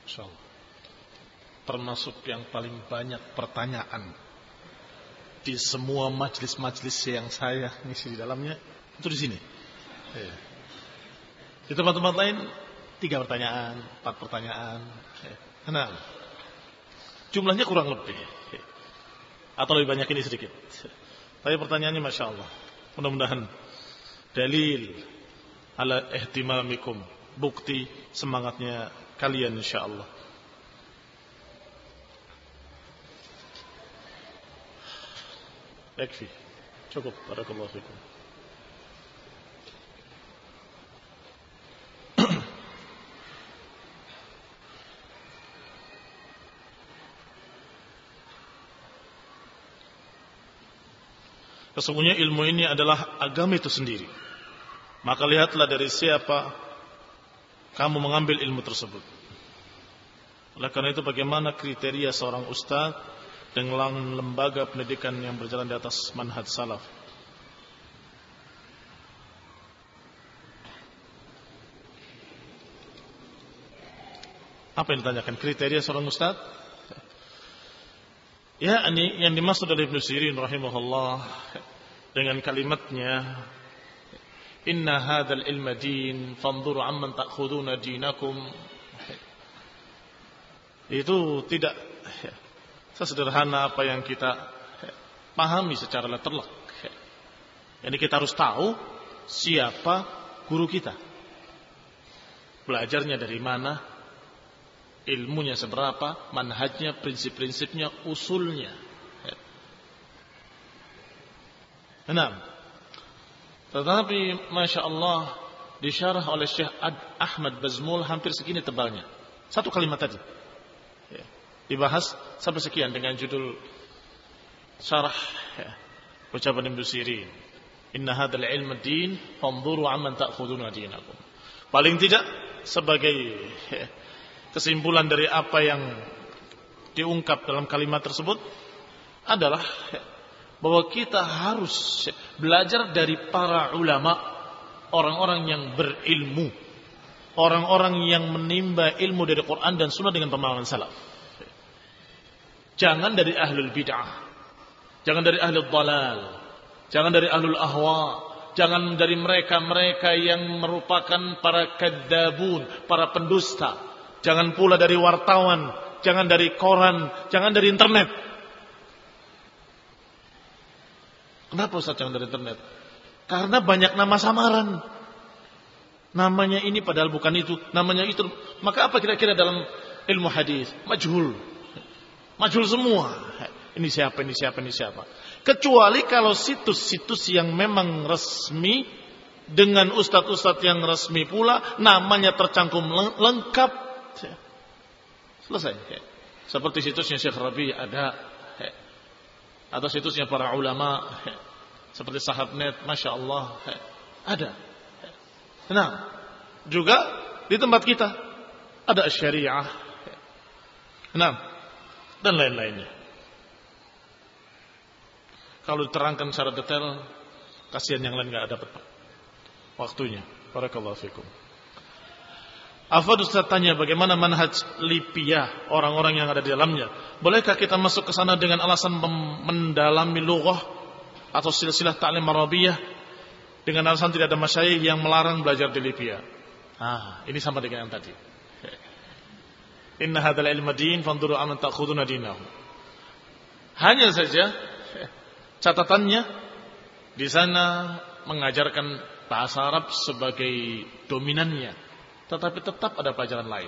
Insyaallah. Termasuk yang paling banyak pertanyaan di semua majelis-majelis yang saya ngisi di dalamnya itu di sini. Ya. Di tempat-tempat lain 3 pertanyaan, 4 pertanyaan. Nah, jumlahnya kurang lebih, atau lebih banyak ini sedikit. Tapi pertanyaannya masya Allah. Mudah-mudahan dalil ala ihtimamikum, bukti semangatnya kalian insya Allah. Yakfi. Cukup. Barakallahu fikum. Sesungguhnya ilmu ini adalah agama itu sendiri. Maka lihatlah dari siapa kamu mengambil ilmu tersebut. Oleh karena itu bagaimana kriteria seorang ustaz dengan lembaga pendidikan yang berjalan di atas manhaj salaf. Apa yang ditanyakan? Kriteria seorang ustaz? Ya, ini yang dimaksud oleh Ibnu Sirin rahimahullah dengan kalimatnya, inna hadzal ilma din fanzuru amman ta'khuduna dinakum. Itu tidak sesederhana apa yang kita pahami secara letterlek. Jadi kita harus tahu siapa guru kita, belajarnya dari mana, ilmunya seberapa, manhajnya, prinsip-prinsipnya, usulnya. Enam. Tetapi masya Allah disyarah oleh Syekh Ahmad Bazmul hampir segini tebalnya. 1 kalimat tadi. Dibahas sampai sekian dengan judul syarah ucapan Ibnu Sirin. Inna hadzal ilma din fanzuru amman ta'khuduna dinakum. Paling tidak sebagai kesimpulan dari apa yang diungkap dalam kalimat tersebut adalah bahwa kita harus belajar dari para ulama, orang-orang yang berilmu, orang-orang yang menimba ilmu dari Quran dan Sunnah dengan pemahaman salaf. Jangan dari ahlul bid'ah, jangan dari ahlul dalal, jangan dari ahlul ahwa, jangan dari mereka-mereka yang merupakan para kadzabun, para pendusta. Jangan pula dari wartawan, jangan dari koran, jangan dari internet. Kenapa Ustaz jangan dari internet? Karena banyak nama samaran. Namanya ini padahal bukan itu, namanya itu. Maka apa kira-kira dalam ilmu hadis? Majhul. Majhul semua. Ini siapa, ini siapa, ini siapa. Kecuali kalau situs-situs yang memang resmi, dengan ustadz-ustadz yang resmi pula, namanya tercantum lengkap. Selesai. Seperti situsnya Syekh Rabi ada, atau situsnya para ulama, seperti Sahabnet, masya Allah, ada. Nah, juga di tempat kita ada syariah, nah, dan lain-lainnya. Kalau diterangkan secara detail, kasihan yang lain nggak dapat waktunya. Barakallahu fikum. Afad Ustaz tanya bagaimana manhaj Libya, orang-orang yang ada di dalamnya. Bolehkah kita masuk ke sana dengan alasan mendalami lughah atau silsilah ta'lim Arabiyah dengan alasan tidak ada masyayikh yang melarang belajar di Libya? Ini sama dengan yang tadi. Inna hadzal ilma din fanzuru amman ta'khuduna dinahu. Hanya saja catatannya di sana mengajarkan bahasa Arab sebagai dominannya, tetapi tetap ada pelajaran lain.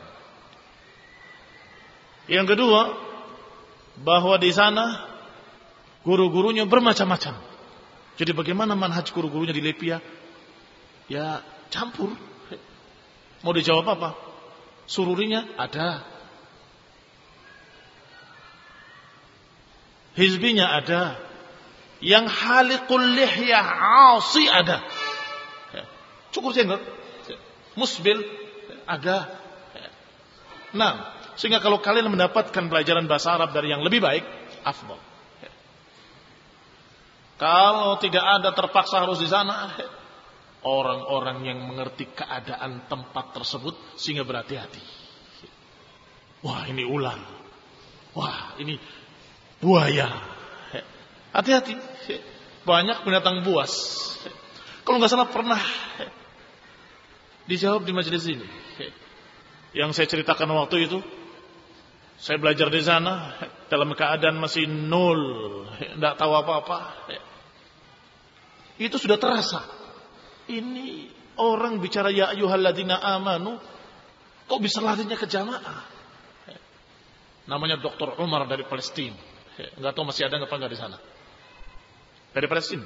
Yang kedua, bahwa di sana guru-gurunya bermacam-macam. Jadi bagaimana manhaj guru-gurunya di Libya? Ya campur. Mau dijawab apa? Sururinya ada, hizbinya ada, yang haliqul lihyah asi ada, cukur jenggot, musbil ada. Nah, sehingga kalau kalian mendapatkan pelajaran bahasa Arab dari yang lebih baik, afdal. Kalau tidak ada terpaksa harus di sana, orang-orang yang mengerti keadaan tempat tersebut sehingga berhati-hati. Wah, ini ular. Wah, ini buaya. Hati-hati. Banyak binatang buas. Kalau nggak salah pernah dijawab di majelis ini. Yang saya ceritakan waktu itu, saya belajar di sana dalam keadaan masih nol, tidak tahu apa-apa. Itu sudah terasa. Ini orang bicara ya ayyuhalladzina amanu, kok bisa larinya ke jamaah? Namanya Dr. Umar dari Palestina. Enggak tahu masih ada enggak di sana. Dari Palestina.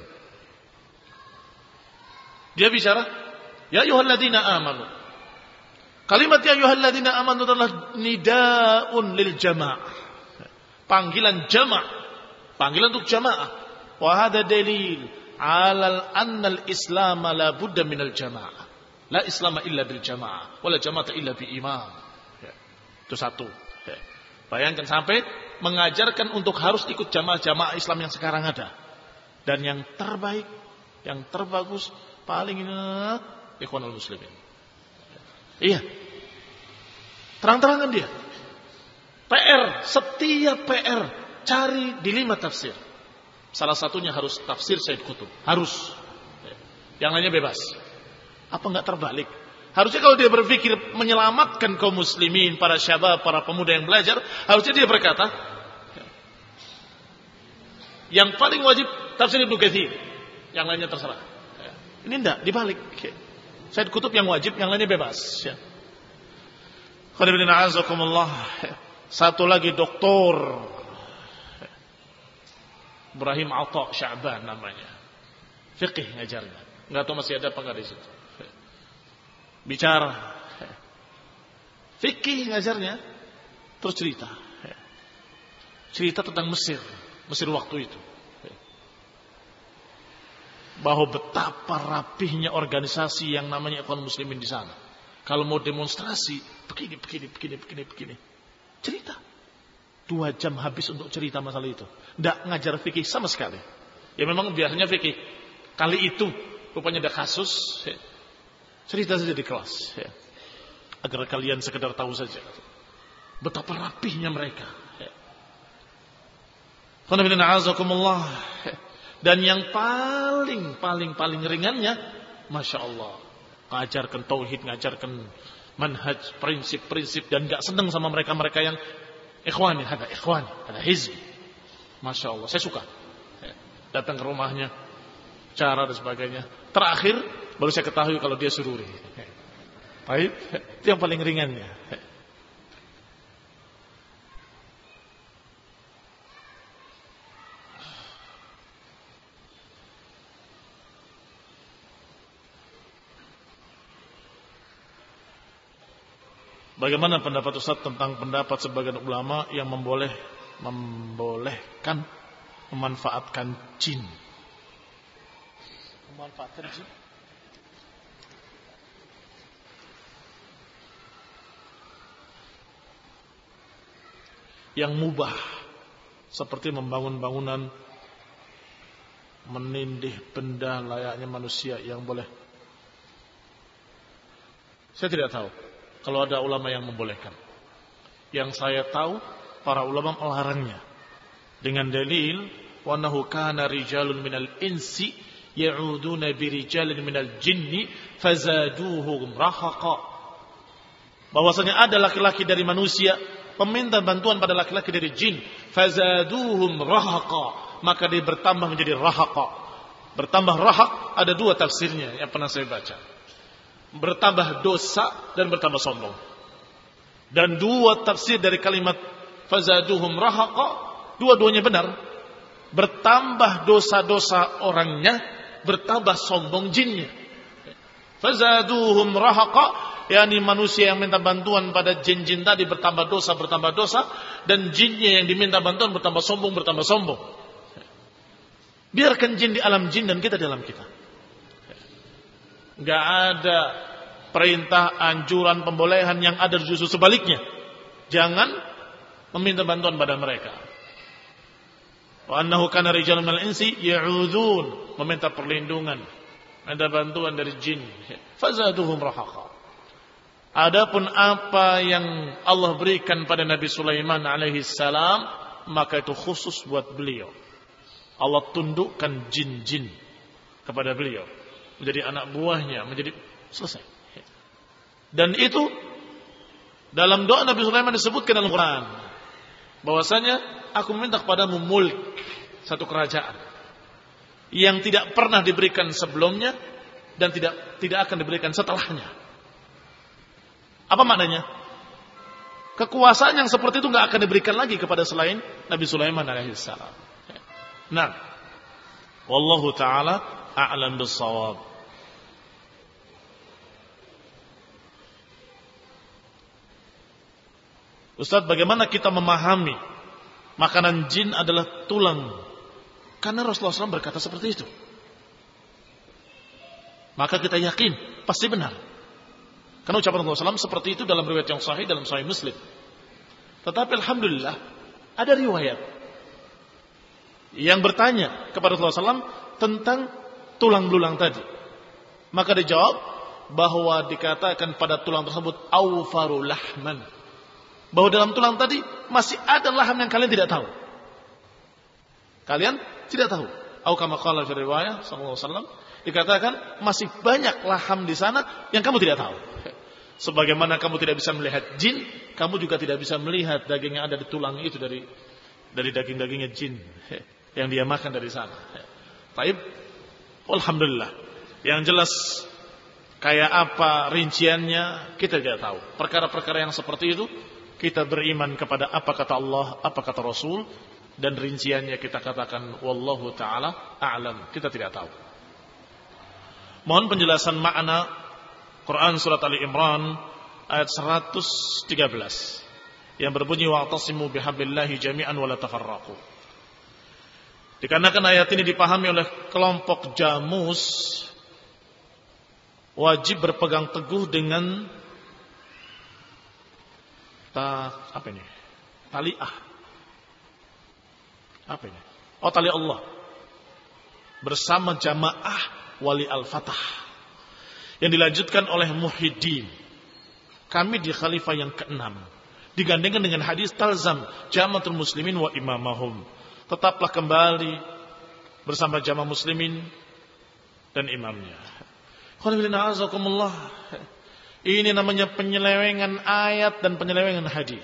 Dia bicara ya ayyuhalladzina amanu. Kalimat ya ayyuhalladzina amanu adalah nidaun lil jamaah. Panggilan jamaah. Panggilan untuk jamaah. Wa hadha dalil ala anna al-islam la budda min al-jamaah. La islama illa bil jamaah, wala jamaata illa bi imam. Itu satu. Bayangkan sampai mengajarkan untuk harus ikut jamaah-jamaah Islam yang sekarang ada. Dan yang terbaik, yang terbagus, paling ikhwanul muslimin. Iya. Terang-terangan dia. PR, setiap PR cari di 5 tafsir. Salah satunya harus tafsir Said Qutb. Harus. Yang lainnya bebas. Apa enggak terbalik? Harusnya kalau dia berpikir menyelamatkan kaum muslimin, para syabab, para pemuda yang belajar, harusnya dia berkata, yang paling wajib tafsir Ibnu Katsir, yang lainnya terserah. Ini enggak, dibalik. Said Qutb yang wajib, yang lainnya bebas. Satu lagi doktor Ibrahim Atha Sya'ban namanya. Fiqih ngajarnya. Enggak tahu masih ada apa enggak di situ. Bicara fikih ngajarnya, terus cerita tentang Mesir waktu itu, bahwa betapa rapihnya organisasi yang namanya Ikhwan Muslimin di sana. Kalau mau demonstrasi begini, cerita 2 jam habis untuk cerita masalah itu. Tidak ngajar fikih sama sekali. Ya memang biasanya fikih, kali itu rupanya ada kasus. Cerita saja di kelas, agar kalian sekedar tahu saja betapa rapihnya mereka. Dan yang paling ringannya, masya Allah, ngajarkan tauhid, ngajarkan manhaj, prinsip-prinsip, dan gak senang sama mereka yang ikhwani, ada hizbi. Masya Allah, saya suka datang ke rumahnya, cara dan sebagainya. Terakhir baru saya ketahui kalau dia sururi. Baik, itu yang paling ringannya. Bagaimana pendapat Ustaz tentang pendapat sebagian ulama yang membolehkan memanfaatkan jin? Memanfaatkan jin? Yang mubah, seperti membangun bangunan, menindih benda layaknya manusia, yang boleh. Saya tidak tahu kalau ada ulama yang membolehkan. Yang saya tahu, para ulama melarangnya dengan dalil wa annahu kana rijalun minal insi ya'uduna birijalin minal jinni fazaduhum rahaqa. Bahwasanya ada laki-laki dari manusia meminta bantuan pada laki-laki dari jin, fazaduhum rahaqa, maka dia bertambah menjadi rahaqa. Bertambah rahaq ada 2 tafsirnya yang pernah saya baca. Bertambah dosa dan bertambah sombong. Dan 2 tafsir dari kalimat fazaduhum rahaqa, dua-duanya benar. Bertambah dosa-dosa orangnya, bertambah sombong jinnya. Fazaduhum rahaqa, yakni manusia yang minta bantuan pada jin-jin tadi bertambah dosa, dan jinnya yang diminta bantuan bertambah sombong. Biarkan jin di alam jin dan kita di alam kita. Enggak ada perintah, anjuran, pembolehan, yang ada justru sebaliknya. Jangan meminta bantuan pada mereka. Wa annahu kana rijalun minal insi ya'udzun, meminta perlindungan, ada bantuan dari jin. Fazaduhum rahaqa. Adapun apa yang Allah berikan pada Nabi Sulaiman alaihi salam, maka itu khusus buat beliau. Allah tundukkan jin-jin kepada beliau, menjadi anak buahnya, menjadi selesai. Dan itu dalam doa Nabi Sulaiman disebutkan dalam Quran, bahwasanya aku meminta kepadamu mulk, satu kerajaan yang tidak pernah diberikan sebelumnya dan tidak akan diberikan setelahnya. Apa maknanya? Kekuasaan yang seperti itu nggak akan diberikan lagi kepada selain Nabi Sulaiman alaihissalam. Nah, wallahu taala a'lam bis-shawab. Ustaz, bagaimana kita memahami makanan jin adalah tulang? Karena Rasulullah SAW berkata seperti itu. Maka kita yakin pasti benar. Karena ucapan Rasulullah SAW seperti itu dalam riwayat yang sahih, dalam Sahih Muslim. Tetapi alhamdulillah ada riwayat yang bertanya kepada Rasulullah SAW tentang tulang belulang tadi. Maka dijawab bahwa dikatakan pada tulang tersebut awfaru lahman, bahwa dalam tulang tadi masih ada laham yang kalian tidak tahu. Kalian tidak tahu. Atau kama qala fi riwayah sallallahu alaihi wasallam, dikatakan masih banyak laham di sana yang kamu tidak tahu. Sebagaimana kamu tidak bisa melihat jin, kamu juga tidak bisa melihat daging yang ada di tulang itu dari daging-dagingnya jin yang dia makan dari sana. Baik, alhamdulillah. Yang jelas kayak apa rinciannya kita tidak tahu. Perkara-perkara yang seperti itu kita beriman kepada apa kata Allah, apa kata Rasul, dan rinciannya kita katakan wallahu taala a'lam, kita tidak tahu. Mohon penjelasan makna Quran surat Ali Imran ayat 113 yang berbunyi wa'tasimu bihablillahi jami'an wa la tafarraqu. Dikarenakan ayat ini dipahami oleh kelompok Jamus, wajib berpegang teguh dengan taliah. Apa ini? Oh, tali Allah. Bersama jamaah wali al-fatah. Yang dilanjutkan oleh Muhyiddin. Kami di khalifah yang ke-6. Digandengkan dengan hadis talzam jamaatul muslimin wa imamahum. Tetaplah kembali bersama jamaah muslimin dan imamnya. Ini namanya penyelewengan ayat dan penyelewengan hadis.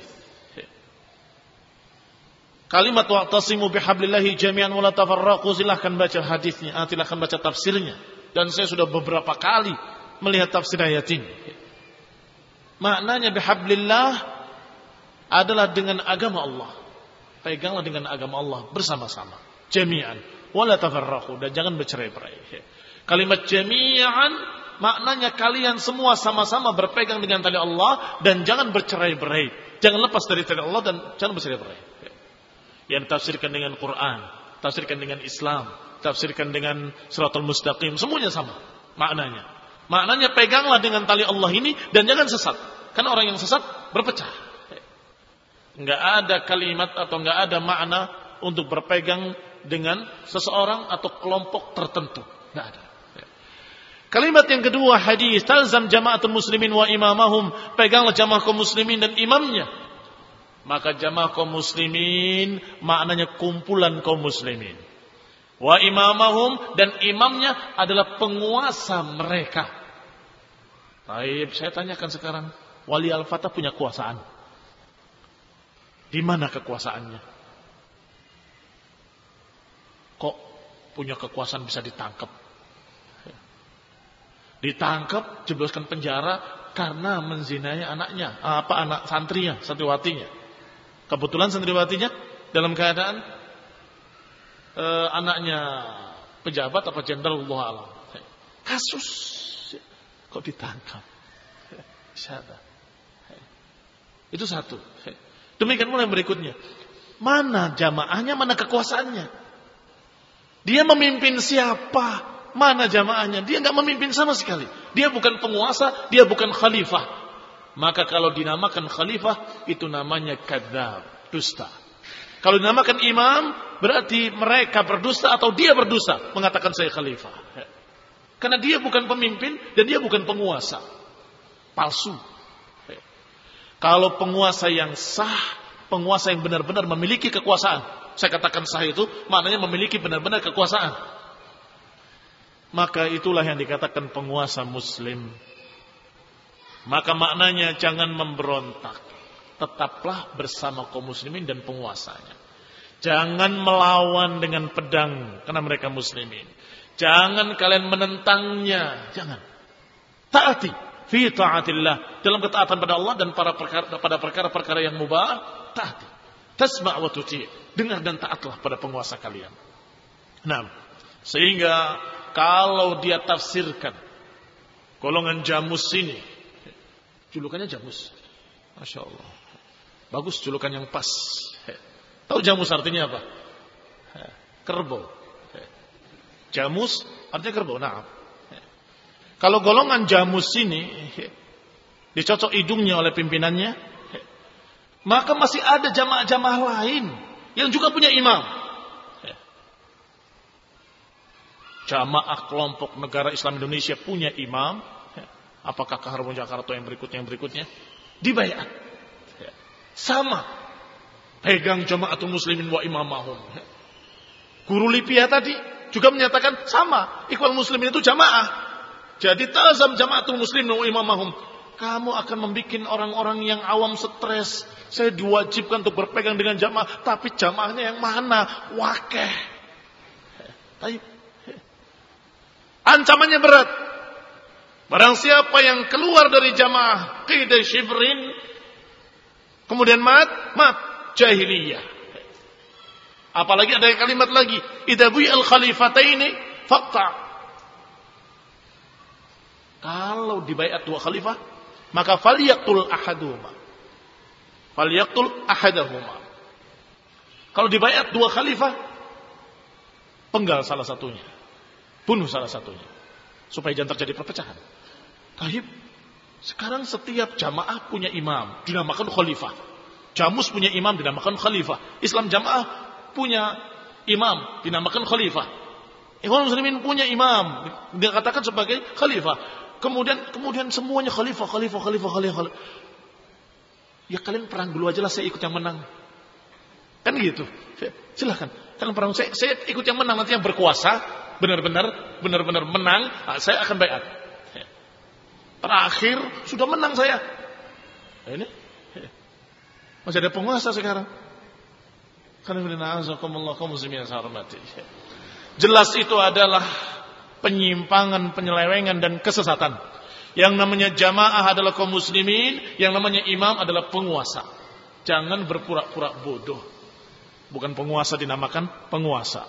Kalimat wa'tasimu bihablillahi jami'an wa la tafarraqu, silahkan baca hadisnya, silahkan baca tafsirnya. Dan saya sudah beberapa kali melihat tafsir ayat ini. Maknanya bihablillah adalah dengan agama Allah. Peganglah dengan agama Allah bersama-sama. Jami'an wa la tafarraqu, dan jangan bercerai-berai. Kalimat jami'an maknanya kalian semua sama-sama berpegang dengan tali Allah dan jangan bercerai-berai. Jangan lepas dari tali Allah dan jangan bercerai-berai. Yang ditafsirkan dengan Quran, tafsirkan dengan Islam, tafsirkan dengan Shiratal Mustaqim, semuanya sama maknanya. Maknanya peganglah dengan tali Allah ini dan jangan sesat. Karena orang yang sesat berpecah. Enggak ada kalimat atau enggak ada makna untuk berpegang dengan seseorang atau kelompok tertentu. Enggak ada. Kalimat yang kedua hadis talzam jamaatul muslimin wa imamahum, peganglah jamaah kaum muslimin dan imamnya. Maka jamaah kaum muslimin maknanya kumpulan kaum muslimin. Wa imamahum, dan imamnya adalah penguasa mereka. Baik, saya tanyakan sekarang, wali al-fatah punya kekuasaan? Di mana kekuasaannya? Kok punya kekuasaan bisa ditangkap? Ditangkap, jebloskan penjara karena menzinai anaknya, anak santrinya, santriwatinya. Kebetulan santriwatinya dalam keadaan anaknya pejabat apa jenderal, Allah alam. Kasus kok ditangkap? Siapa? Itu satu. Demikian pula yang berikutnya. Mana jamaahnya, mana kekuasaannya? Dia memimpin siapa? Mana jamaahnya? Dia enggak memimpin sama sekali. Dia bukan penguasa, dia bukan khalifah. Maka kalau dinamakan khalifah, itu namanya kadzdzab, dusta. Kalau dinamakan imam, berarti mereka berdusta atau dia berdusta mengatakan saya khalifah. Karena dia bukan pemimpin dan dia bukan penguasa. Palsu. Kalau penguasa yang sah, penguasa yang benar-benar memiliki kekuasaan. Saya katakan sah itu maknanya memiliki benar-benar kekuasaan. Maka itulah yang dikatakan penguasa muslim. Maka maknanya jangan memberontak. Tetaplah bersama kaum muslimin dan penguasanya. Jangan melawan dengan pedang karena mereka muslimin. Jangan kalian menentangnya. Jangan. Taati fi taatillah, dalam ketaatan pada Allah dan pada perkara-perkara yang mubah. Taati. Tasma' wa tuti'. Dengar dan taatlah pada penguasa kalian. Nah, sehingga kalau dia tafsirkan golongan jamus ini, julukannya jamus, masya Allah, bagus julukan yang pas. Tahu jamus artinya apa? Kerbau. Jamus artinya kerbau. Nah, kalau golongan jamus ini dicocok hidungnya oleh pimpinannya, maka masih ada jamaah-jamaah lain yang juga punya imam. Jamaah kelompok negara Islam Indonesia punya imam. Apakah Harun Jakarta yang berikutnya? Dibayar. Sama. Pegang jamaatul muslimin wa imamahum. Guru Lipia tadi juga menyatakan sama. Ikhwan muslimin itu jamaah. Jadi tazam jamaatul muslimin wa imamahum. Kamu akan membuat orang-orang yang awam stres. Saya diwajibkan untuk berpegang dengan jamaah. Tapi jamaahnya yang mana? Wakeh. Ancamannya berat. Barang siapa yang keluar dari jamaah qida shibrin, kemudian mat jahiliyah. Apalagi ada kalimat lagi, idza bu'al khalifataini faqta. Kalau dibaiat dua khalifah, maka falyaqtul ahadahuma. Kalau dibaiat dua khalifah, penggal salah satunya, bunuh salah satunya, supaya jangan terjadi perpecahan. Taib. Sekarang setiap jamaah punya imam, dinamakan khalifah. Jamus punya imam, dinamakan khalifah. Islam jamaah punya imam, dinamakan khalifah. Ikhwan muslimin punya imam, dikatakan sebagai khalifah. Kemudian semuanya khalifah. Ya kalian perang dulu aja lah, saya ikut yang menang. Kan gitu. Silahkan. Kalian perang, saya ikut yang menang, nanti yang berkuasa benar-benar menang, saya akan baiat. Terakhir sudah menang saya. Ini masih ada penguasa sekarang. Jelas itu adalah penyimpangan, penyelewengan dan kesesatan. Yang namanya jamaah adalah kaum muslimin, yang namanya imam adalah penguasa. Jangan berpura-pura bodoh. Bukan penguasa dinamakan penguasa.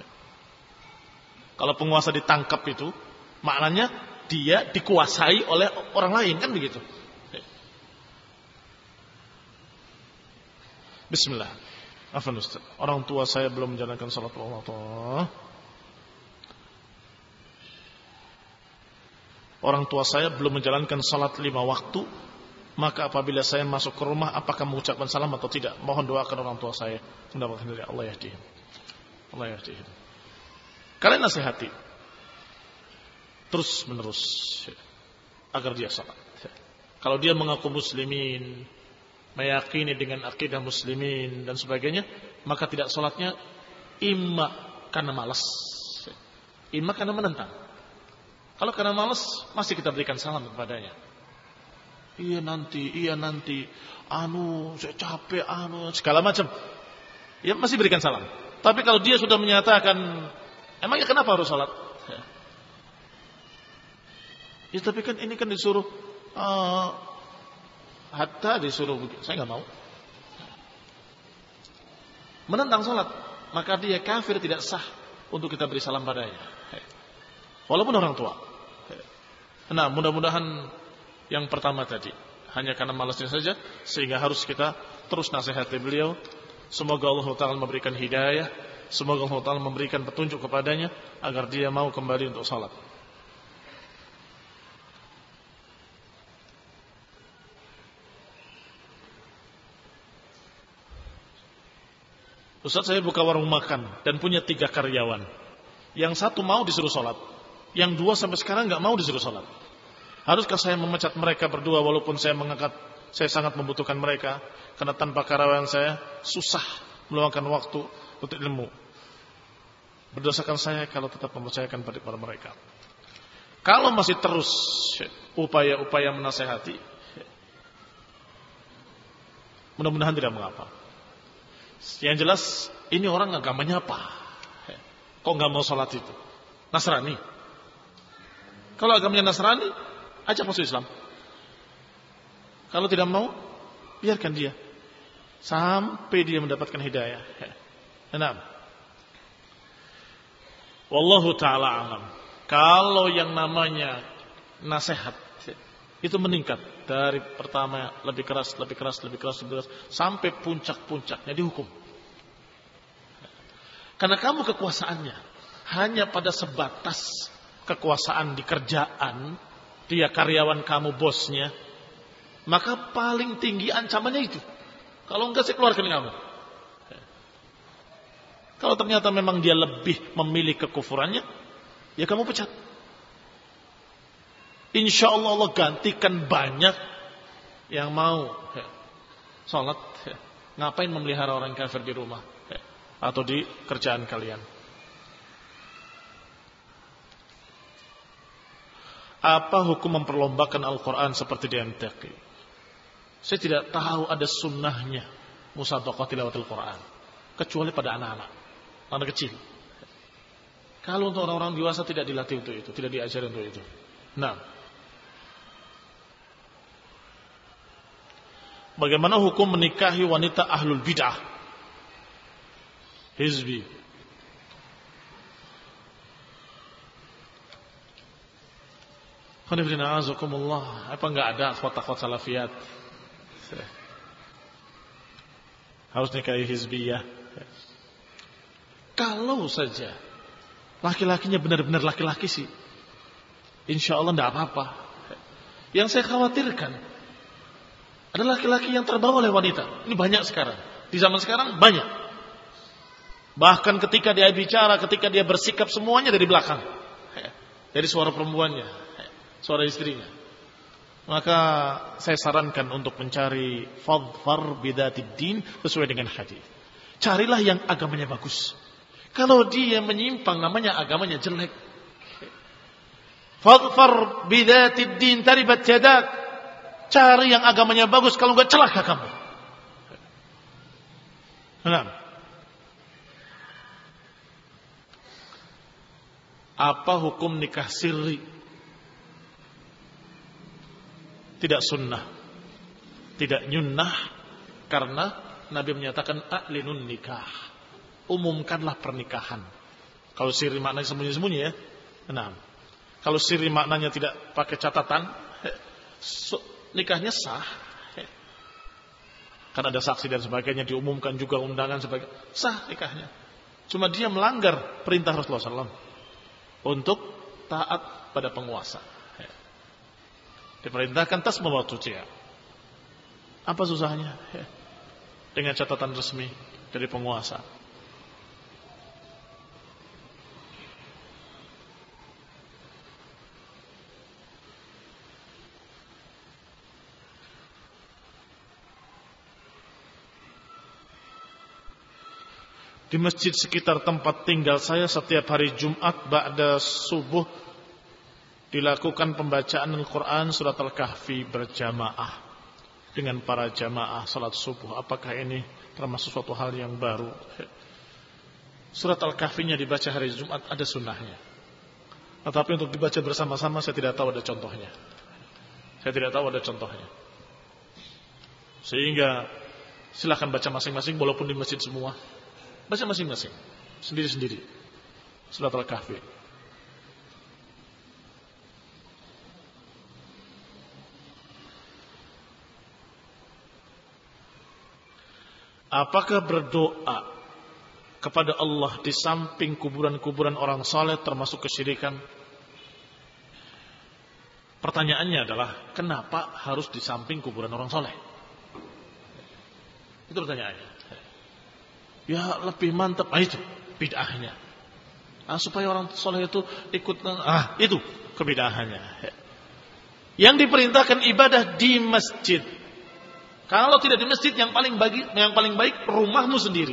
Kalau penguasa ditangkap itu maknanya dia dikuasai oleh orang lain, kan begitu. Bismillah. Afwan Ustaz, orang tua saya belum menjalankan salat Allah. Orang tua saya belum menjalankan salat 5 waktu. Maka apabila saya masuk ke rumah, apakah mengucapkan salam atau tidak? Mohon doakan orang tua saya mendapatkan dari Allah yahdihim. Allah yahdihim. Kalian nasihati terus menerus agar dia salat. Kalau dia mengaku muslimin, meyakini dengan akidah muslimin dan sebagainya, maka tidak salatnya imma karena malas, imma karena menentang. Kalau karena malas, masih kita berikan salam kepadanya. Iya nanti, saya capek, segala macam. Ya masih berikan salam. Tapi kalau dia sudah menyatakan, emangnya kenapa harus salat? Ya tapi kan ini kan disuruh, hatta disuruh, saya nggak mau. Menentang salat, maka dia kafir, tidak sah untuk kita beri salam padanya. Walaupun orang tua. Nah, mudah-mudahan yang pertama tadi hanya karena malasnya saja, sehingga harus kita terus nasihati beliau. Semoga Allah Ta'ala memberikan hidayah, semoga Allah Ta'ala memberikan petunjuk kepadanya agar dia mau kembali untuk salat. Ustaz, saya buka warung makan dan punya 3 karyawan. Yang satu mau disuruh salat, yang 2 sampai sekarang nggak mau disuruh salat. Haruskah saya memecat mereka berdua walaupun saya mengangkat saya sangat membutuhkan mereka, karena tanpa karawan saya susah meluangkan waktu untuk ilmu. Berdosakan saya kalau tetap mempercayakan pada mereka. Kalau masih terus upaya-upaya menasehati, mudah-mudahan tidak mengapa. Yang jelas ini orang agamanya apa? Kok nggak mau sholat itu? Nasrani. Kalau agamanya Nasrani, ajak masuk Islam. Kalau tidak mau, biarkan dia sampai dia mendapatkan hidayah. Enam. Wallahu taala alam. Kalau yang namanya nasihat itu meningkat dari pertama lebih keras sampai puncak-puncaknya dihukum. Karena kamu kekuasaannya hanya pada sebatas kekuasaan di kerjaan, dia karyawan kamu bosnya, maka paling tinggi ancamannya itu. Kalau enggak saya keluarkan kamu. Kalau ternyata memang dia lebih memilih kekufurannya, ya kamu pecat. Insya Allah Allah gantikan banyak yang mau sholat. Ngapain memelihara orang kafir di rumah atau di kerjaan kalian? Apa hukum memperlombakan Al-Quran seperti di MTQ? Saya tidak tahu ada sunnahnya musabaqah tilawatil Quran, kecuali pada anak-anak, anak kecil. Kalau untuk orang-orang dewasa tidak dilatih untuk itu, tidak diajari untuk itu. Nah, bagaimana hukum menikahi wanita ahlul bid'ah, hizbi? Apa enggak ada akhwat-akhwat salafiyat harus nikahi hizbiyah? Kalau saja laki-lakinya benar-benar laki-laki sih, insya Allah tidak apa-apa. Yang saya khawatirkan adalah laki-laki yang terbawa oleh wanita. Ini banyak sekarang. Di zaman sekarang banyak. Bahkan ketika dia bicara, ketika dia bersikap, semuanya dari belakang, dari suara perempuannya, suara istrinya. Maka saya sarankan untuk mencari fadfar bidatid din sesuai dengan hadis. Carilah yang agamanya bagus. Kalau dia menyimpang, namanya agamanya jelek. Fadfar bidatid din taribat yadak. Cari yang agamanya bagus, kalau enggak celaka kamu. Nah, apa hukum nikah sirri? Tidak sunnah, tidak nyunnah, karena Nabi menyatakan a'linun nikah, umumkanlah pernikahan. Kalau sirri maknanya sembunyi-sembunyi ya. Nah, kalau sirri maknanya tidak pakai catatan, nikahnya sah. Karena ada saksi dan sebagainya, diumumkan juga undangan sebagai sah nikahnya. Cuma dia melanggar perintah Rasulullah SAW untuk taat pada penguasa. Diperintahkan tas membawa tucia. Apa susahnya? Dengan catatan resmi dari penguasa. Di masjid sekitar tempat tinggal saya setiap hari Jumat ba'da subuh dilakukan pembacaan Al-Quran surat Al-Kahfi berjamaah dengan para jamaah salat subuh. Apakah ini termasuk suatu hal yang baru? Surat Al-Kahfinya dibaca hari Jumat ada sunnahnya. Tetapi untuk dibaca bersama-sama saya tidak tahu ada contohnya. Sehingga silakan baca masing-masing walaupun di masjid semua. Baca masing-masing, sendiri-sendiri surat Al-Kahfi. Apakah berdoa kepada Allah di samping kuburan-kuburan orang saleh termasuk kesyirikan? Pertanyaannya adalah kenapa harus di samping kuburan orang saleh? Itu pertanyaannya. Ya lebih mantap itu bid'ahnya. Supaya orang saleh itu ikut itu kebidahannya. Yang diperintahkan ibadah di masjid. Kalau tidak di masjid, yang paling baik rumahmu sendiri.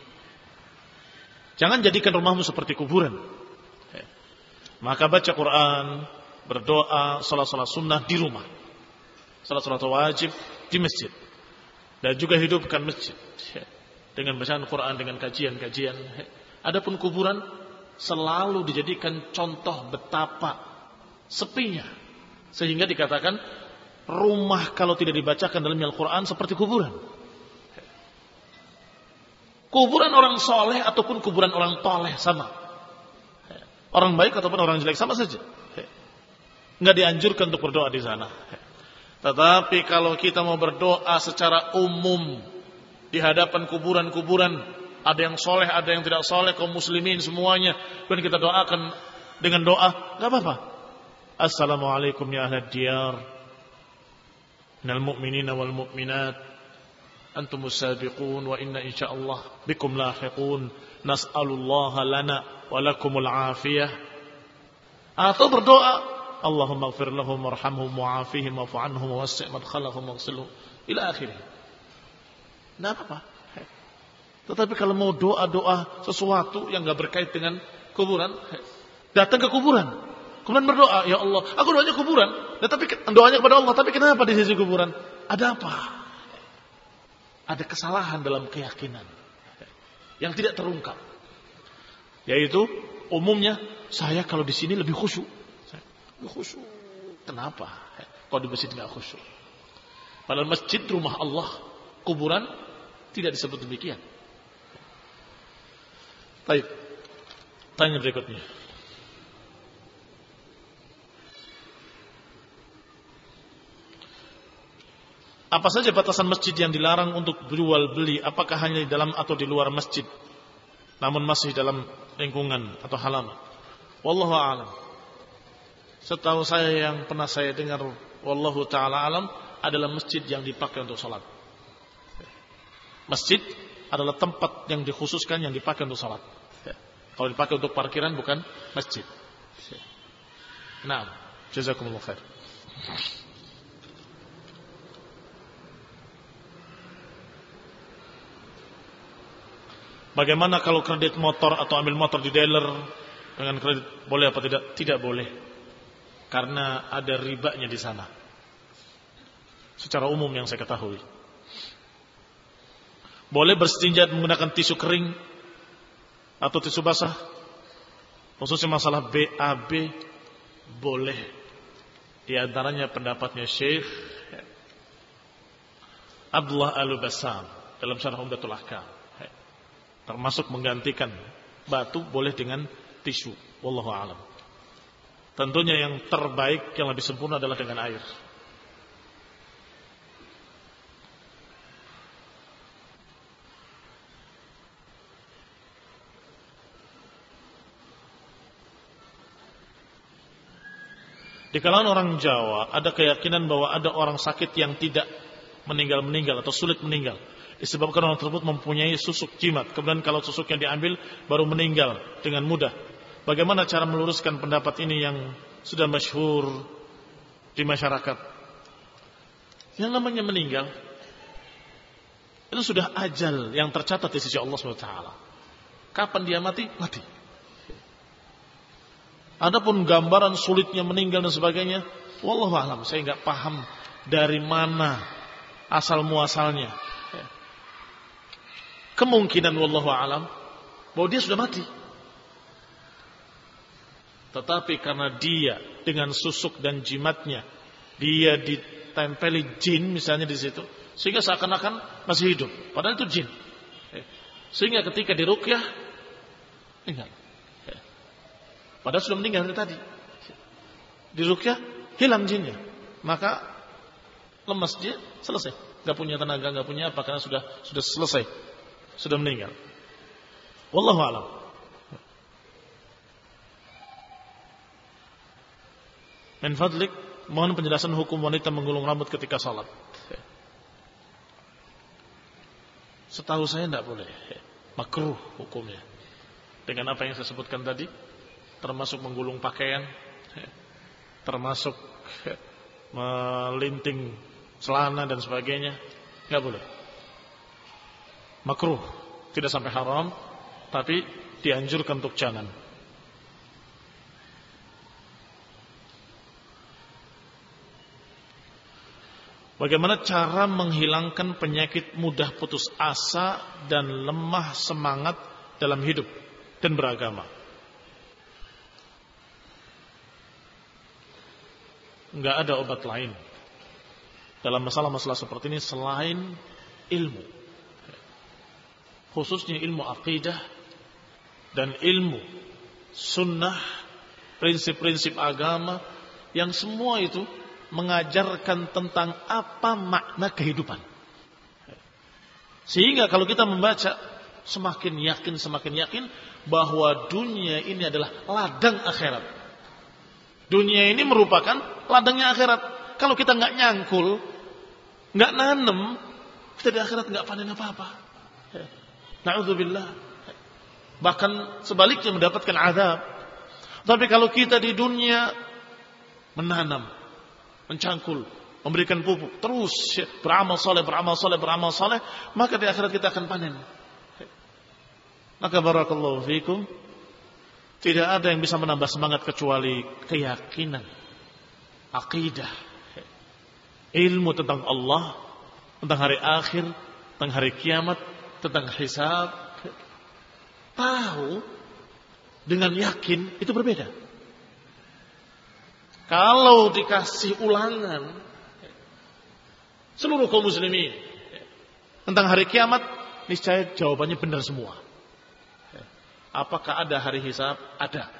Jangan jadikan rumahmu seperti kuburan. Maka baca Quran, berdoa, salat-salat sunnah di rumah. Salat-salat wajib di masjid. Dan juga hidupkan masjid dengan bacaan Quran, dengan kajian-kajian. Adapun kuburan selalu dijadikan contoh betapa sepinya, sehingga dikatakan rumah kalau tidak dibacakan dalam Al-Quran seperti kuburan. Kuburan orang soleh ataupun kuburan orang toleh sama. Orang baik ataupun orang jelek sama saja. Nggak dianjurkan untuk berdoa di sana. Tetapi kalau kita mau berdoa secara umum di hadapan kuburan-kuburan, ada yang soleh, ada yang tidak soleh, kaum muslimin semuanya, dan kita doakan dengan doa, nggak apa-apa. Assalamualaikum ya ahlad diyar, minal mu'minina wal mu'minat, antumus sabiqun wa inna insyaallah bikum lahiqun, nas'alullaha lana wa lakumul afiyah. Atau berdoa, Allahumma ighfir lahum warhamhum wa'afihim wa'fu anhum wa wassi' madkhalahum waghsilhum ila akhirih. Enggak apa-apa. Tetapi kalau mau doa-doa sesuatu yang enggak berkait dengan kuburan, datang ke kuburan. Kemudian berdoa, ya Allah, aku doanya kuburan. Tapi doanya kepada Allah, tapi kenapa di sisi kuburan? Ada apa? Ada kesalahan dalam keyakinan yang tidak terungkap. Yaitu umumnya saya kalau di sini lebih khusyuk. Khusyuk. Kenapa? Kalau di masjid enggak khusyuk. Padahal masjid rumah Allah, kuburan tidak disebut demikian. Baik. Tanya berikutnya. Apa saja batasan masjid yang dilarang untuk jual beli? Apakah hanya di dalam atau di luar masjid? Namun masih dalam lingkungan atau halaman. Wallahu a'lam. Setahu saya yang pernah saya dengar, wallahu ta'ala alam, adalah masjid yang dipakai untuk sholat. Masjid adalah tempat yang dikhususkan yang dipakai untuk sholat. Kalau dipakai untuk parkiran bukan masjid. Naam, jazakumullah khair. Bagaimana kalau kredit motor atau ambil motor di dealer dengan kredit, boleh apa tidak? Tidak boleh. Karena ada ribanya di sana. Secara umum yang saya ketahui. Boleh berstinja menggunakan tisu kering atau tisu basah. Khususnya masalah BAB boleh. Di antaranya pendapatnya Syekh Abdullah Al-Bassam dalam Syarah Umdatul Ahkam. Termasuk menggantikan batu boleh dengan tisu. Wallahu a'lam. Tentunya yang terbaik, yang lebih sempurna adalah dengan air. Di kalangan orang Jawa ada keyakinan bahwa ada orang sakit yang tidak meninggal atau sulit meninggal. Disebabkan orang tersebut mempunyai susuk jimat. Kemudian kalau susuknya diambil baru meninggal dengan mudah. Bagaimana cara meluruskan pendapat ini yang sudah masyhur di masyarakat? Yang namanya meninggal itu sudah ajal yang tercatat di sisi Allah SWT. Kapan dia mati? Mati. Adapun gambaran sulitnya meninggal dan sebagainya, wallahu a'lam, saya enggak paham dari mana asal muasalnya. Kemungkinan wallahu a'lam bahwa dia sudah mati. Tetapi karena dia dengan susuk dan jimatnya dia ditempeli jin misalnya di situ, sehingga seakan-akan masih hidup, padahal itu jin. Sehingga ketika diruqyah meninggal. Padahal sudah meninggal dari tadi. Diruqyah hilang jinnya. Maka lemas dia, selesai. Enggak punya tenaga, enggak punya apa, karena sudah selesai. Sudah meninggal. Wallahu a'lam. Min fadlik, mohon penjelasan hukum wanita menggulung rambut ketika salat. Setahu saya tidak boleh. Makruh hukumnya. Dengan apa yang saya sebutkan tadi, termasuk menggulung pakaian, termasuk melinting celana dan sebagainya, Enggak boleh. Makruh, tidak sampai haram, tapi dianjurkan untuk jangan. Bagaimana cara menghilangkan penyakit mudah putus asa dan lemah semangat dalam hidup dan beragama? Enggak ada obat lain dalam masalah-masalah seperti ini selain ilmu, khususnya ilmu aqidah dan ilmu sunnah, prinsip-prinsip agama yang semua itu mengajarkan tentang apa makna kehidupan. Sehingga kalau kita membaca semakin yakin bahwa dunia ini adalah ladang akhirat. Dunia ini merupakan ladangnya akhirat. Kalau kita nggak nyangkul, nggak nanem, kita di akhirat nggak panen apa-apa. Na'udzubillah. Bahkan sebaliknya mendapatkan azab. Tapi kalau kita di dunia menanam, mencangkul, memberikan pupuk, terus beramal soleh, maka di akhirat kita akan panen. Maka barakallahu fikum, tidak ada yang bisa menambah semangat kecuali keyakinan, akidah, ilmu tentang Allah, tentang hari akhir, tentang hari kiamat, tentang hisab. Tahu dengan yakin itu berbeda. Kalau dikasih ulangan seluruh kaum muslimin tentang hari kiamat, niscaya jawabannya benar semua. Apakah ada hari hisab? Ada.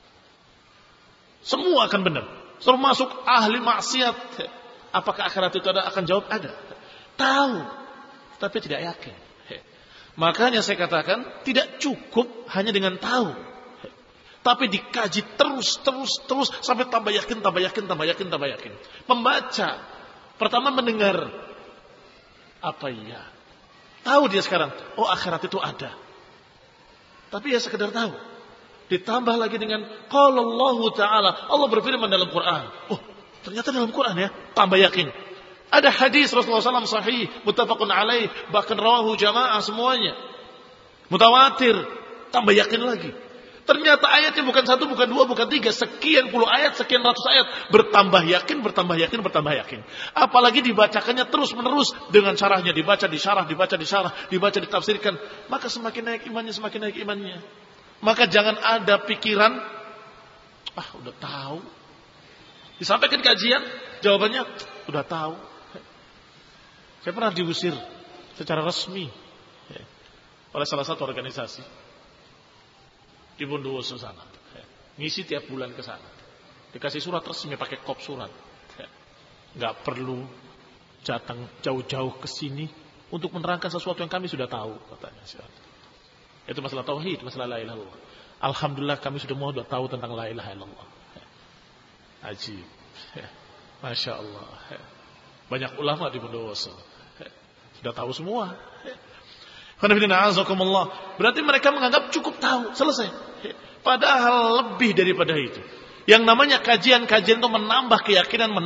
Semua akan benar. Termasuk ahli maksiat. Apakah akhirat itu ada? Akan jawab ada. Tahu, tapi tidak yakin. Makanya saya katakan tidak cukup hanya dengan tahu, tapi dikaji terus sampai tambah yakin. Membaca, pertama mendengar, apa iya? Tahu dia sekarang, oh akhirat itu ada. Tapi ya sekedar tahu. Ditambah lagi dengan qala Allah Ta'ala, Allah berfirman dalam Quran. Oh, ternyata dalam Quran ya, tambah yakin. Ada hadis Rasulullah SAW sahih, muttafaqun alaih, bahkan rawahu jamaah semuanya. Mutawatir, tambah yakin lagi. Ternyata ayatnya bukan satu, bukan dua, bukan tiga. Sekian puluh ayat, sekian ratus ayat. Bertambah yakin. Apalagi dibacakannya terus menerus. Dengan caranya dibaca, disyarah, dibaca, ditafsirkan. Maka semakin naik imannya. Maka jangan ada pikiran, udah tahu. Disampaikan kajian, jawabannya, udah tahu. Saya pernah diusir secara resmi oleh salah satu organisasi di Bondowoso sana, ngisi tiap bulan ke sana, dikasih surat resmi pakai kop surat, nggak perlu datang jauh-jauh ke sini untuk menerangkan sesuatu yang kami sudah tahu, katanya. Itu masalah tauhid, masalah la ilaha illallah. Alhamdulillah kami sudah tahu tentang la ilaha illallah. Ajib, masya Allah. Banyak ulama di Bondowoso sudah tahu semua. Berarti mereka menganggap cukup tahu, selesai. Padahal lebih daripada itu. Yang namanya kajian-kajian itu menambah keyakinan.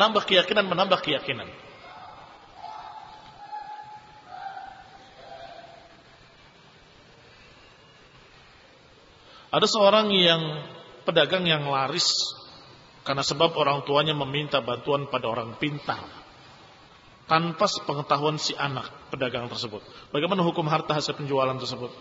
Ada seorang yang pedagang yang laris karena sebab orang tuanya meminta bantuan pada orang pintar, tanpa sepengetahuan si anak pedagang tersebut. Bagaimana hukum harta hasil penjualan tersebut?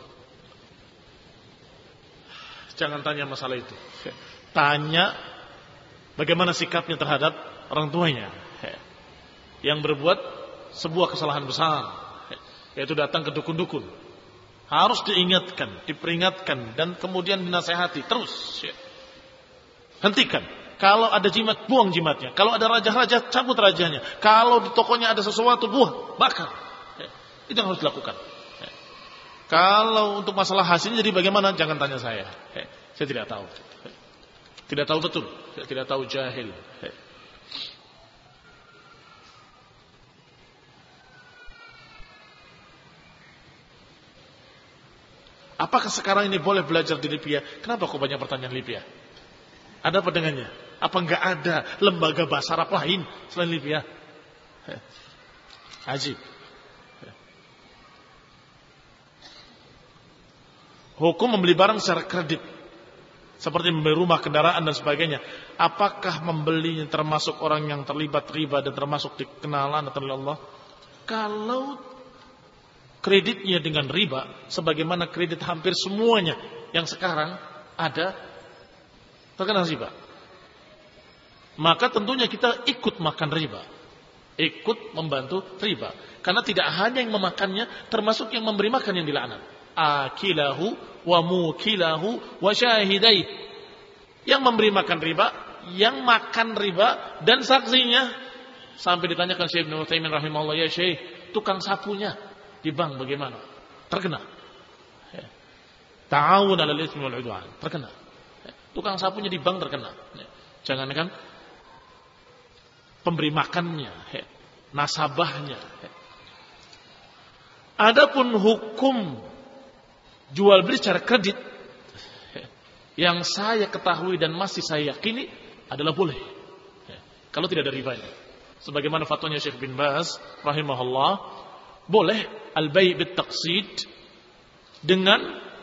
Jangan tanya masalah itu. Tanya bagaimana sikapnya terhadap orang tuanya yang berbuat sebuah kesalahan besar, yaitu datang ke dukun-dukun. Harus diingatkan, diperingatkan, dan kemudian dinasehati terus. Hentikan. Kalau ada jimat, buang jimatnya. Kalau ada raja-raja, cabut rajanya. Kalau di tokonya ada sesuatu, buang, bakar. Itu yang harus dilakukan. Kalau untuk masalah hasilnya jadi bagaimana? Jangan tanya saya. Saya tidak tahu. Tidak tahu betul. Saya tidak tahu, jahil. Apakah sekarang ini boleh belajar di Libya? Kenapa kok banyak pertanyaan Libya? Ada apa dengannya? Apa enggak ada lembaga bahasa Arab lain selain Libya? Ajib. Hukum membeli barang secara kredit, seperti membeli rumah, kendaraan dan sebagainya. Apakah membelinya termasuk orang yang terlibat riba dan termasuk dikenalan atau Allah? Kalau kreditnya dengan riba, sebagaimana kredit hampir semuanya yang sekarang ada terkena riba, maka tentunya kita ikut makan riba, ikut membantu riba. Karena tidak hanya yang memakannya, termasuk yang memberi makan yang dilaknat. Akilahu wa mukilahu wa syahidai. Yang memberi makan riba, yang makan riba dan saksinya. Sampai ditanyakan Syekh Ibnu Utsaimin rahimahullah, ya Syekh, tukang sapunya di bank bagaimana? Terkena. Ta'awun 'alal itsmi wal 'udwan. Terkena. Tukang sapunya di bank terkena. Jangankan pemberi makannya, nasabahnya. Adapun hukum jual beli secara kredit yang saya ketahui dan masih saya yakini adalah boleh kalau tidak ada ribanya. Sebagaimana fatwanya Syekh bin Baz rahimahullah, boleh al-bai' bit taqsid dengan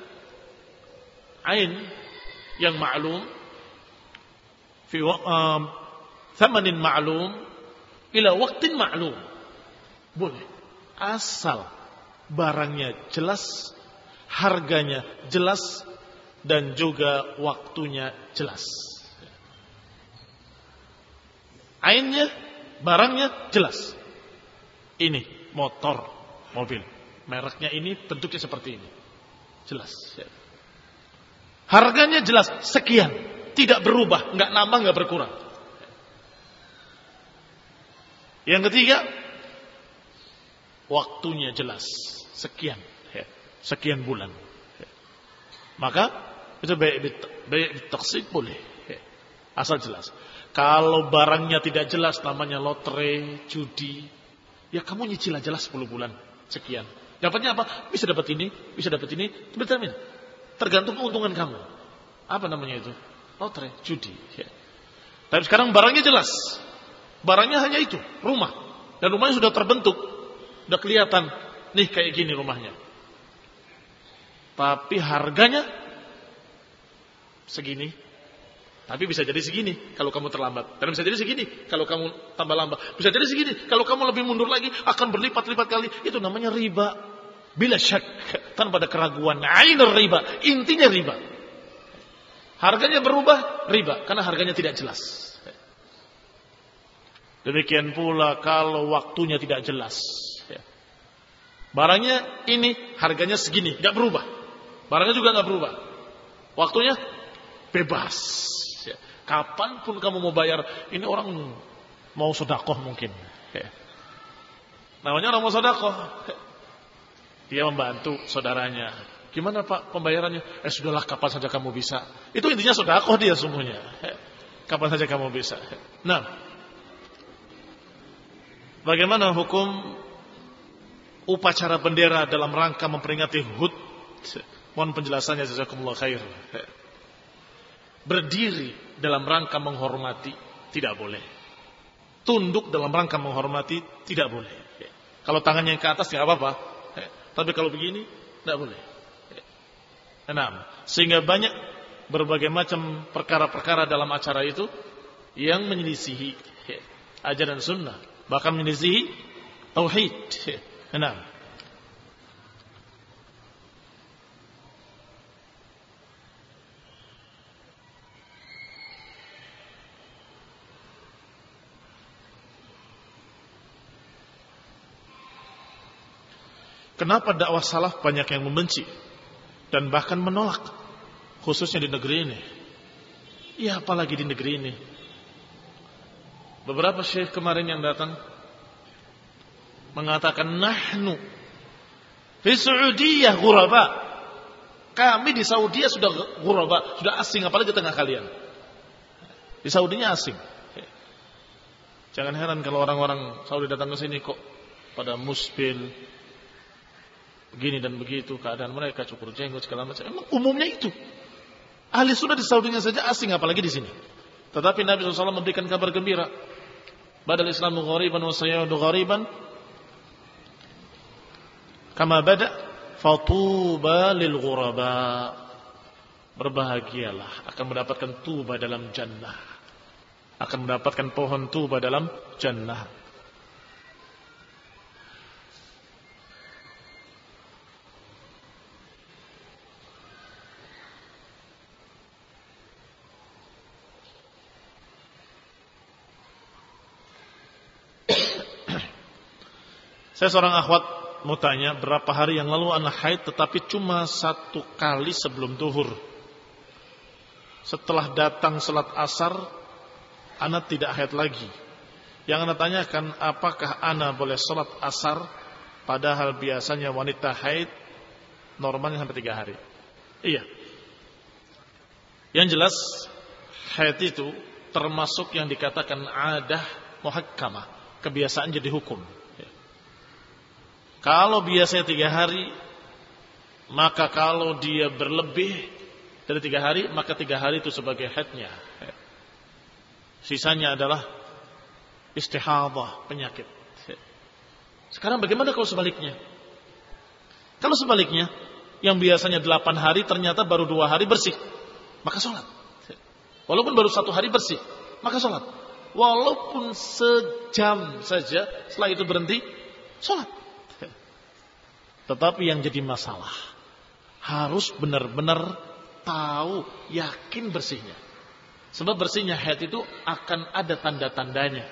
ain yang ma'lum fi thamanin ma'lum ila waqtin ma'lum. Boleh asal barangnya jelas, harganya jelas, dan juga waktunya jelas. Ainnya, barangnya jelas. Ini motor, mobil, mereknya ini, bentuknya seperti ini, jelas. Harganya jelas, sekian, tidak berubah, nggak nambah, nggak berkurang. Yang ketiga, waktunya jelas, sekian, sekian bulan. Maka itu bai' taqsid boleh, asal jelas. Kalau barangnya tidak jelas, namanya lotre, judi, ya kamu nyicil aja lah 10 bulan, sekian. Dapatnya apa? Bisa dapat ini, bisa dapat ini, tergantung keuntungan kamu. Apa namanya itu? Lotre, judi. Tapi sekarang barangnya jelas, barangnya hanya itu, rumah, dan rumahnya sudah terbentuk, sudah kelihatan, nih kayak gini rumahnya. Tapi harganya segini. Tapi bisa jadi segini kalau kamu terlambat. Dan bisa jadi segini kalau kamu tambah lambat. Bisa jadi segini kalau kamu lebih mundur lagi akan berlipat-lipat kali. Itu namanya riba. Bila syak, tanpa ada keraguan. Ainur riba, intinya riba. Harganya berubah, riba, karena harganya tidak jelas. Demikian pula kalau waktunya tidak jelas. Barangnya ini, harganya segini, nggak berubah. Barangnya juga nggak berubah. Waktunya bebas. Kapanpun kamu mau bayar. Ini orang mau sedekah mungkin. Namanya orang mau sedekah. Dia membantu saudaranya. Gimana Pak pembayarannya? Sudahlah, kapan saja kamu bisa. Itu intinya sedekah dia semuanya. Kapan saja kamu bisa. Nah, bagaimana hukum upacara bendera dalam rangka memperingati HUT? Mohon penjelasannya, jazakumullah khair. Berdiri dalam rangka menghormati tidak boleh. Tunduk dalam rangka menghormati tidak boleh. Kalau tangannya yang ke atas ya apa-apa. Tapi kalau begini tidak boleh. Nah, sehingga banyak berbagai macam perkara-perkara dalam acara itu yang menyelisihi ajaran sunnah, bahkan menyelisihi tauhid. Nah, kenapa dakwah salaf banyak yang membenci dan bahkan menolak, khususnya di negeri ini? Ya, apalagi di negeri ini. Beberapa syekh kemarin yang datang mengatakan, nahnu fi Saudiyah ghuraba. Kami di Saudi sudah ghuraba, sudah asing, apalagi tengah kalian. Di Saudinya asing. Jangan heran kalau orang-orang Saudi datang ke sini kok pada musbil, begini dan begitu, keadaan mereka cukur jenggot segala macam. Emang umumnya itu. Ahli sunnah di Saudinya saja asing, apalagi di sini. Tetapi Nabi SAW memberikan kabar gembira. Badal Islamu ghariban wa sayaudu ghariban kama bada Fatuba lil ghuraba. Berbahagialah akan mendapatkan tuba dalam jannah. Akan mendapatkan pohon tuba dalam jannah. Saya seorang akhwat mau tanya, berapa hari yang lalu anak haid tetapi cuma 1 kali sebelum zuhur. Setelah datang salat asar, anak tidak haid lagi. Yang anak tanyakan, apakah anak boleh salat asar padahal biasanya wanita haid normalnya sampai 3 hari? Iya. Yang jelas haid itu termasuk yang dikatakan adah muhakkamah, kebiasaan jadi hukum. Kalau biasanya 3 hari, maka kalau dia berlebih dari 3 hari, maka 3 hari itu sebagai haidnya. Sisanya adalah istihadah, penyakit. Sekarang bagaimana kalau sebaliknya? Kalau sebaliknya, yang biasanya 8 hari ternyata baru 2 hari bersih, maka sholat. Walaupun baru 1 hari bersih, maka sholat. Walaupun sejam saja, setelah itu berhenti, sholat. Tetapi yang jadi masalah, harus benar-benar tahu, yakin bersihnya. Sebab bersihnya haid itu akan ada tanda-tandanya.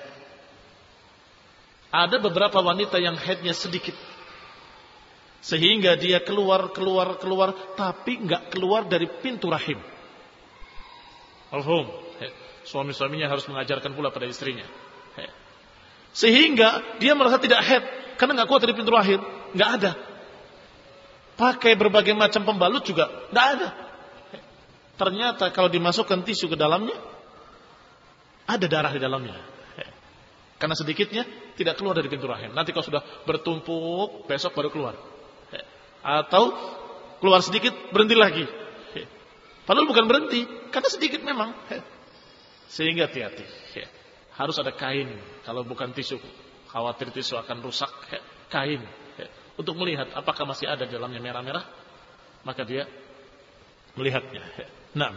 Ada beberapa wanita yang haidnya sedikit, sehingga dia keluar, tapi nggak keluar dari pintu rahim. Alhum, suami-suaminya harus mengajarkan pula pada istrinya. Sehingga dia merasa tidak haid, karena nggak kuat dari pintu rahim, nggak ada. Pakai berbagai macam pembalut juga tidak ada. Ternyata kalau dimasukkan tisu ke dalamnya, ada darah di dalamnya. Karena sedikitnya tidak keluar dari pintu rahim. Nanti kalau sudah bertumpuk, besok baru keluar. Atau keluar sedikit, berhenti lagi. Padahal bukan berhenti, karena sedikit memang. Sehingga hati-hati. Harus ada kain. Kalau bukan tisu, khawatir tisu akan rusak. Kain. Untuk melihat apakah masih ada di dalamnya merah-merah, maka dia melihatnya. Nah,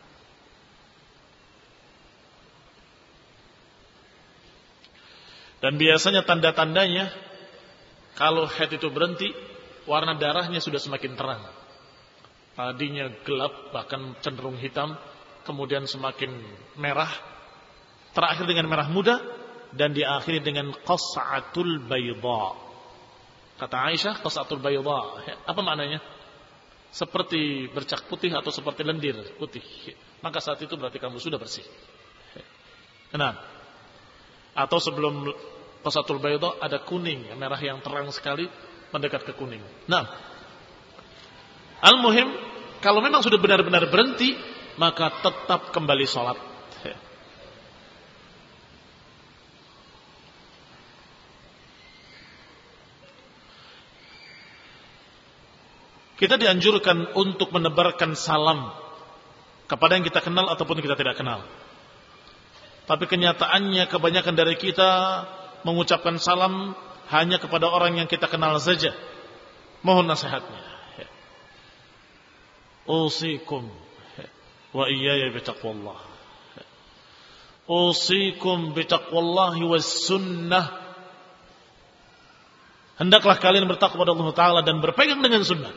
dan biasanya tanda-tandanya kalau haid itu berhenti, warna darahnya sudah semakin terang. Tadinya gelap, bahkan cenderung hitam, kemudian semakin merah, terakhir dengan merah muda, dan diakhiri dengan qas'atul bayda. Kata Aisyah, qas'atul bayda. Apa maknanya? Seperti bercak putih atau seperti lendir putih. Maka saat itu berarti kamu sudah bersih. Nah, atau sebelum qas'atul bayda ada kuning, merah yang terang sekali mendekat ke kuning. Nah, al-muhim, kalau memang sudah benar-benar berhenti, maka tetap kembali sholat. Kita dianjurkan untuk menebarkan salam kepada yang kita kenal ataupun kita tidak kenal. Tapi kenyataannya kebanyakan dari kita mengucapkan salam hanya kepada orang yang kita kenal saja. Mohon nasihatnya. Usikum wa iyaya bitaqwallah. Usikum bitaqwallahi was sunnah. Hendaklah kalian bertakwa kepada Allah Ta'ala dan berpegang dengan sunnah.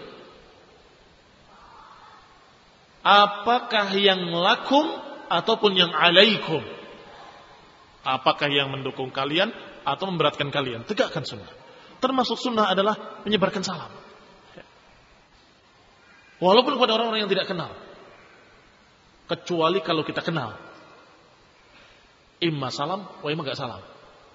Apakah yang lakum ataupun yang alaikum? Apakah yang mendukung kalian atau memberatkan kalian? Tegakkan sunnah. Termasuk sunnah adalah menyebarkan salam. Walaupun kepada orang-orang yang tidak kenal. Kecuali kalau kita kenal. Imma salam, wa imma gak salam.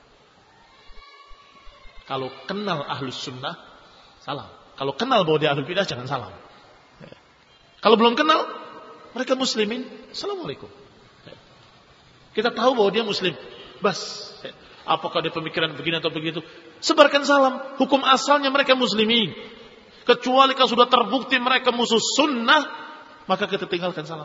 Kalau kenal ahlus sunnah, salam. Kalau kenal bahwa dia ahlul bidah, jangan salam. Kalau belum kenal, mereka muslimin, assalamualaikum. Kita tahu bahwa dia muslim, bas. Apakah dia pemikiran begini atau begitu, sebarkan salam. Hukum asalnya mereka muslimin. Kecuali kalau sudah terbukti mereka musuh sunnah, maka kita tinggalkan salam.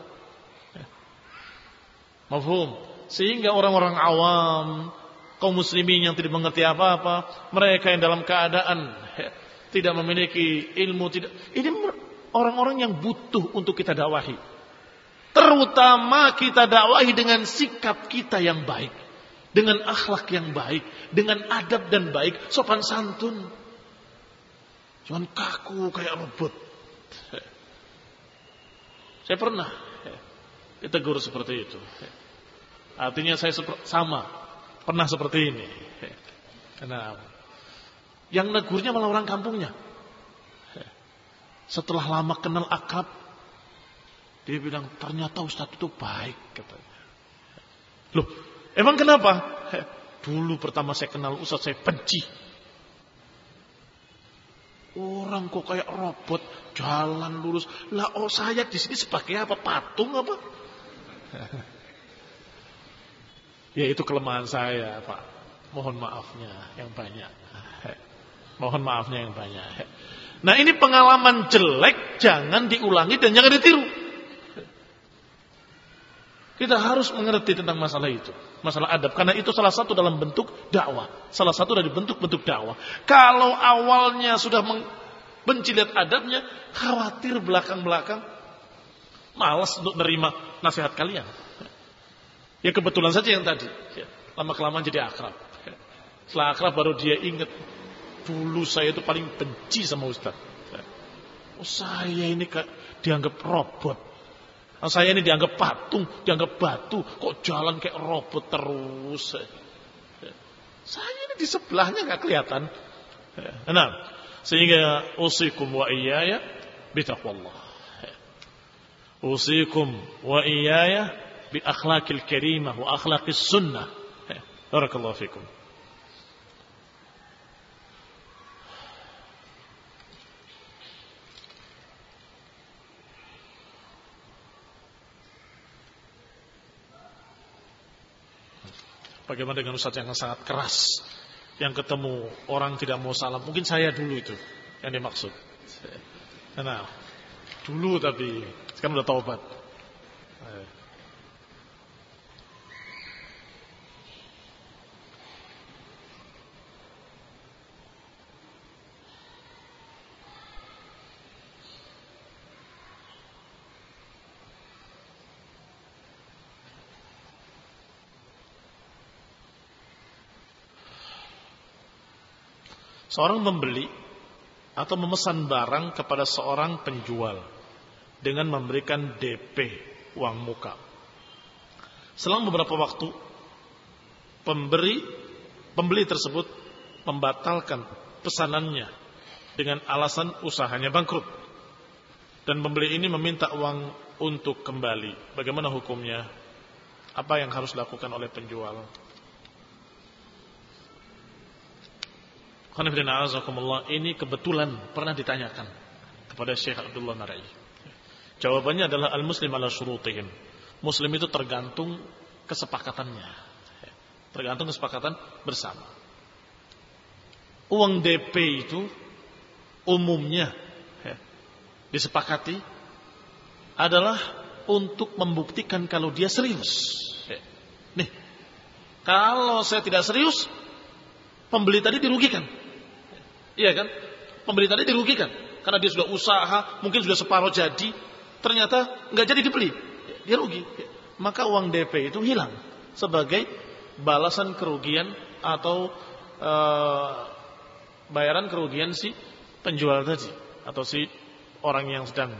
Mafhum. Sehingga orang-orang awam, kaum muslimin yang tidak mengerti apa-apa, mereka yang dalam keadaan tidak memiliki ilmu, tidak. Ini orang-orang yang butuh untuk kita dakwahi. Terutama kita dakwahi dengan sikap kita yang baik, dengan akhlak yang baik, dengan adab dan baik, sopan santun. Jangan kaku kayak robot. Saya pernah ditegur seperti itu. Artinya saya pernah seperti ini. Nah, yang negurnya malah orang kampungnya. Setelah lama kenal akrab, dia bilang, ternyata Ustadz itu baik, katanya. Loh, emang kenapa? Dulu pertama saya kenal Ustadz, saya benci. Orang kok kayak robot, jalan lurus. Lah, saya di sini sebagai apa? Patung apa? Ya, itu kelemahan saya, Pak. Mohon maafnya yang banyak. Mohon maafnya yang banyak. Nah, ini pengalaman jelek, jangan diulangi dan jangan ditiru. Kita harus mengerti tentang masalah itu, masalah adab, karena itu salah satu dalam bentuk dakwah, salah satu dari bentuk-bentuk dakwah. Kalau awalnya sudah benci lihat adabnya, khawatir belakang-belakang malas untuk menerima nasihat kalian. Ya kebetulan saja yang tadi, lama-kelamaan jadi akrab. Setelah akrab baru dia ingat, dulu saya itu paling benci sama Ustaz. Oh, saya ini dianggap robot. Saya ini dianggap patung, dianggap batu, kok jalan kayak robot terus. Saya ini di sebelahnya nggak kelihatan. Nah, sehingga usikum wa iyaya bitaqwallah. Usikum wa iyaya bi akhlaqil karimah wa akhlaqis sunnah. Barakallahu fikum. Bagaimana dengan ustaz yang sangat keras, yang ketemu orang tidak mau salam? Mungkin saya dulu itu yang dimaksud. Nah, dulu tapi sekarang udah taubat. Seorang membeli atau memesan barang kepada seorang penjual dengan memberikan DP, uang muka. Selang beberapa waktu, pembeli tersebut membatalkan pesanannya dengan alasan usahanya bangkrut. Dan pembeli ini meminta uang untuk kembali. Bagaimana hukumnya? Apa yang harus dilakukan oleh penjual? Ini kebetulan pernah ditanyakan kepada Syekh Abdullah Narai. Jawabannya adalah al-muslim ala syurutihim. Muslim itu tergantung kesepakatannya. Tergantung kesepakatan bersama. Uang DP itu umumnya disepakati adalah untuk membuktikan kalau dia serius. Nih, kalau saya tidak serius, pembeli tadi dirugikan. Iya kan? Pembeli tadi dirugikan karena dia sudah usaha, mungkin sudah separuh jadi, ternyata nggak jadi dibeli, dia rugi. Maka uang DP itu hilang sebagai balasan kerugian atau bayaran kerugian si penjual tadi atau si orang yang sedang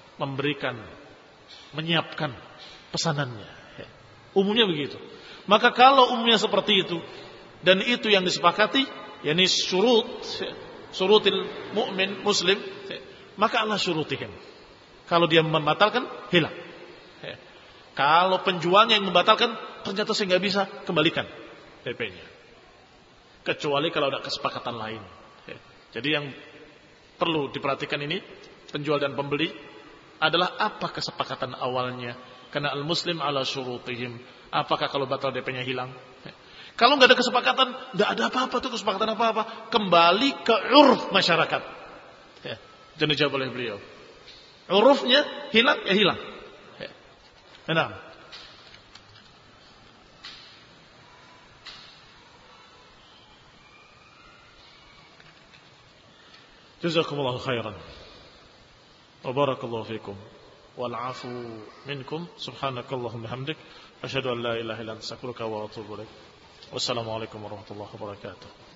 menyiapkan pesanannya. Umumnya begitu. Maka kalau umumnya seperti itu dan itu yang disepakati, yakni syurutil mu'min muslim, maka Allah syurutihim. Kalau dia membatalkan, hilang. Kalau penjualnya yang membatalkan, ternyata saya nggak bisa, kembalikan DP-nya. Kecuali kalau ada kesepakatan lain. Jadi yang perlu diperhatikan ini, penjual dan pembeli, adalah apa kesepakatan awalnya. Karena al-muslim ala syurutihim. Apakah kalau batal DP-nya hilang? Kalau nggak ada kesepakatan, nggak ada apa-apa tuh kesepakatan apa-apa. Kembali ke urf masyarakat. Jangan dijawab oleh beliau. Urufnya hilang, ya hilang. Nah. Jazakumullahu khairan. Wa barakallahu fikum. Wal afu minkum. Subhanakallahumma hamdik. Asyhadu an la ilaha illa anta astaghfiruka wa atubu ilaik. Wassalamualaikum warahmatullahi wabarakatuh.